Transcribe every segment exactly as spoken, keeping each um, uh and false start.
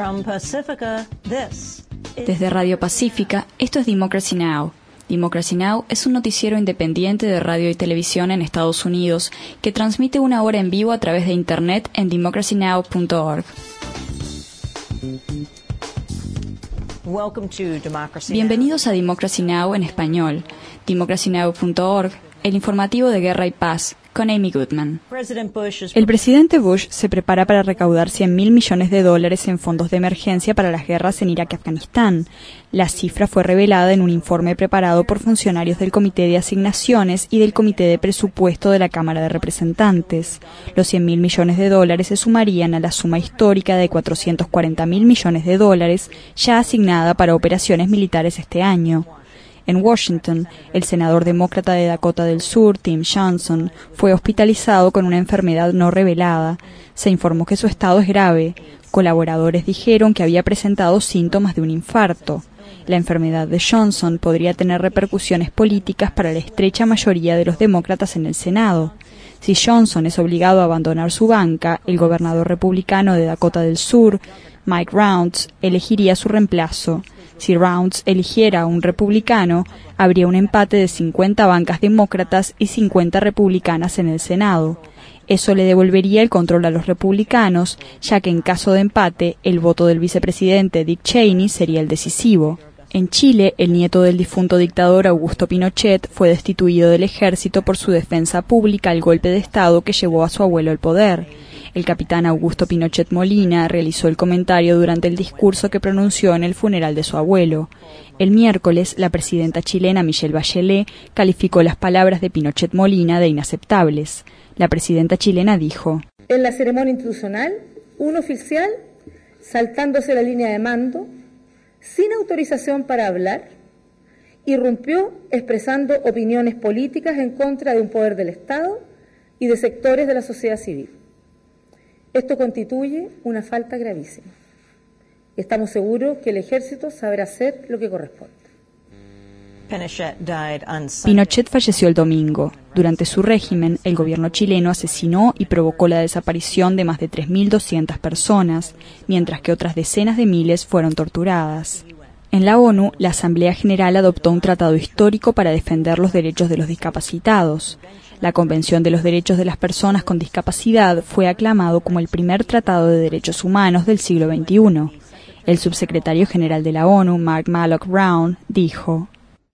From Pacifica, this is... Desde Radio Pacífica, esto es Democracy Now! Democracy Now! Es un noticiero independiente de radio y televisión en Estados Unidos que transmite una hora en vivo a través de Internet en democracy now punto org. Welcome to Democracy Bienvenidos a Democracy Now! En español, democracy now punto org, el informativo de Guerra y Paz, con Amy Goodman. El presidente Bush se prepara para recaudar cien mil millones de dólares en fondos de emergencia para las guerras en Irak y Afganistán. La cifra fue revelada en un informe preparado por funcionarios del Comité de Asignaciones y del Comité de Presupuesto de la Cámara de Representantes. Los cien mil millones de dólares se sumarían a la suma histórica de cuatrocientos cuarenta mil millones de dólares ya asignada para operaciones militares este año. En Washington, el senador demócrata de Dakota del Sur, Tim Johnson, fue hospitalizado con una enfermedad no revelada. Se informó que su estado es grave. Colaboradores dijeron que había presentado síntomas de un infarto. La enfermedad de Johnson podría tener repercusiones políticas para la estrecha mayoría de los demócratas en el Senado. Si Johnson es obligado a abandonar su banca, el gobernador republicano de Dakota del Sur, Mike Rounds, elegiría su reemplazo. Si Rounds eligiera a un republicano, habría un empate de cincuenta bancas demócratas y cincuenta republicanas en el Senado. Eso le devolvería el control a los republicanos, ya que en caso de empate, el voto del vicepresidente Dick Cheney sería el decisivo. En Chile, el nieto del difunto dictador Augusto Pinochet fue destituido del ejército por su defensa pública al golpe de Estado que llevó a su abuelo al poder. El capitán Augusto Pinochet Molina realizó el comentario durante el discurso que pronunció en el funeral de su abuelo. El miércoles, la presidenta chilena Michelle Bachelet calificó las palabras de Pinochet Molina de inaceptables. La presidenta chilena dijo: en la ceremonia institucional, un oficial, saltándose la línea de mando, sin autorización para hablar, irrumpió expresando opiniones políticas en contra de un poder del Estado y de sectores de la sociedad civil. Esto constituye una falta gravísima. Estamos seguros que el ejército sabrá hacer lo que corresponde. Pinochet falleció el domingo. Durante su régimen, el gobierno chileno asesinó y provocó la desaparición de más de tres mil doscientas personas, mientras que otras decenas de miles fueron torturadas. En la ONU, la Asamblea General adoptó un tratado histórico para defender los derechos de los discapacitados. La Convención de los Derechos de las Personas con Discapacidad fue aclamado como el primer tratado de derechos humanos del siglo veintiuno. El subsecretario general de la ONU, Mark Malloch Brown, dijo: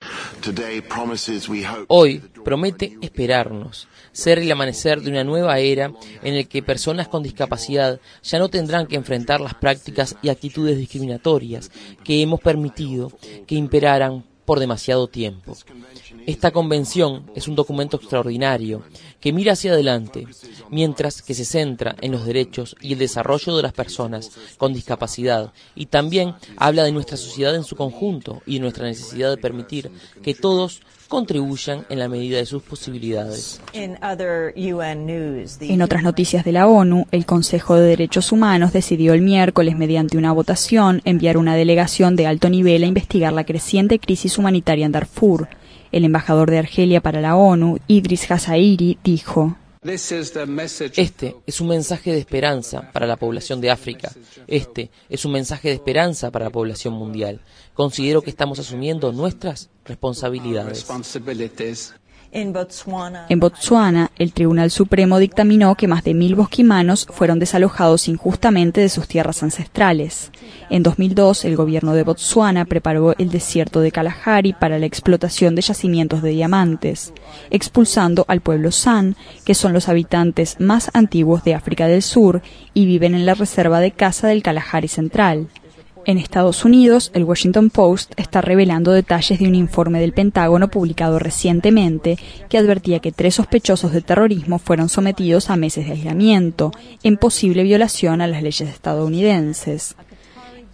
hoy promete esperarnos, ser el amanecer de una nueva era en el que personas con discapacidad ya no tendrán que enfrentar las prácticas y actitudes discriminatorias que hemos permitido que imperaran por demasiado tiempo. Esta convención es un documento extraordinario que mira hacia adelante, mientras que se centra en los derechos y el desarrollo de las personas con discapacidad, y también habla de nuestra sociedad en su conjunto y de nuestra necesidad de permitir que todos contribuyan en la medida de sus posibilidades. En otras noticias de la ONU, el Consejo de Derechos Humanos decidió el miércoles, mediante una votación, enviar una delegación de alto nivel a investigar la creciente crisis humanitaria en Darfur. El embajador de Argelia para la ONU, Idris Hazairi, dijo: este es un mensaje de esperanza para la población de África. Este es un mensaje de esperanza para la población mundial. Considero que estamos asumiendo nuestras responsabilidades. En Botsuana, el Tribunal Supremo dictaminó que más de mil bosquimanos fueron desalojados injustamente de sus tierras ancestrales. En dos mil dos, el gobierno de Botsuana preparó el desierto de Kalahari para la explotación de yacimientos de diamantes, expulsando al pueblo San, que son los habitantes más antiguos de África del Sur y viven en la reserva de caza del Kalahari Central. En Estados Unidos, el Washington Post está revelando detalles de un informe del Pentágono publicado recientemente que advertía que tres sospechosos de terrorismo fueron sometidos a meses de aislamiento, en posible violación a las leyes estadounidenses.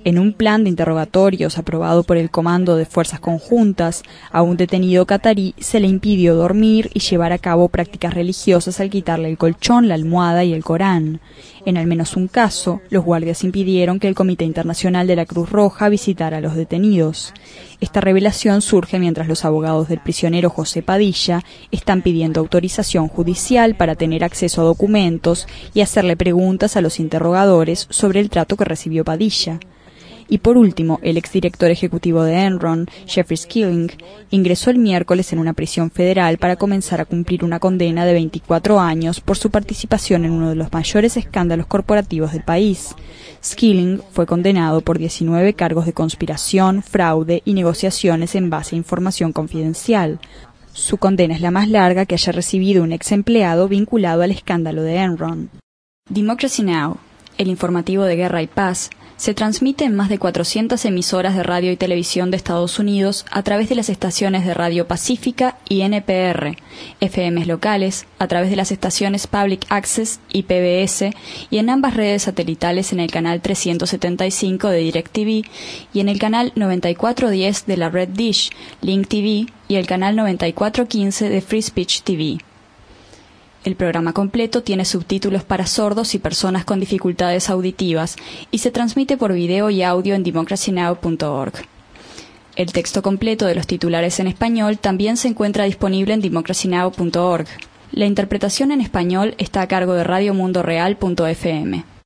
En un plan de interrogatorios aprobado por el Comando de Fuerzas Conjuntas, a un detenido catarí se le impidió dormir y llevar a cabo prácticas religiosas al quitarle el colchón, la almohada y el Corán. En al menos un caso, los guardias impidieron que el Comité Internacional de la Cruz Roja visitara a los detenidos. Esta revelación surge mientras los abogados del prisionero José Padilla están pidiendo autorización judicial para tener acceso a documentos y hacerle preguntas a los interrogadores sobre el trato que recibió Padilla. Y por último, el exdirector ejecutivo de Enron, Jeffrey Skilling, ingresó el miércoles en una prisión federal para comenzar a cumplir una condena de veinticuatro años por su participación en uno de los mayores escándalos corporativos del país. Skilling fue condenado por diecinueve cargos de conspiración, fraude y negociaciones en base a información confidencial. Su condena es la más larga que haya recibido un ex empleado vinculado al escándalo de Enron. Democracy Now!, el informativo de Guerra y Paz, se transmite en más de cuatrocientas emisoras de radio y televisión de Estados Unidos a través de las estaciones de Radio Pacífica y N P R, F Ms locales, a través de las estaciones Public Access y P B S, y en ambas redes satelitales en el canal trescientos setenta y cinco de DirecTV y en el canal noventa y cuatro diez de la red Dish, Link T V y el canal noventa y cuatro quince de Free Speech T V. El programa completo tiene subtítulos para sordos y personas con dificultades auditivas y se transmite por video y audio en democracy now punto org. El texto completo de los titulares en español también se encuentra disponible en democracy now punto org. La interpretación en español está a cargo de radio mundo real punto f m.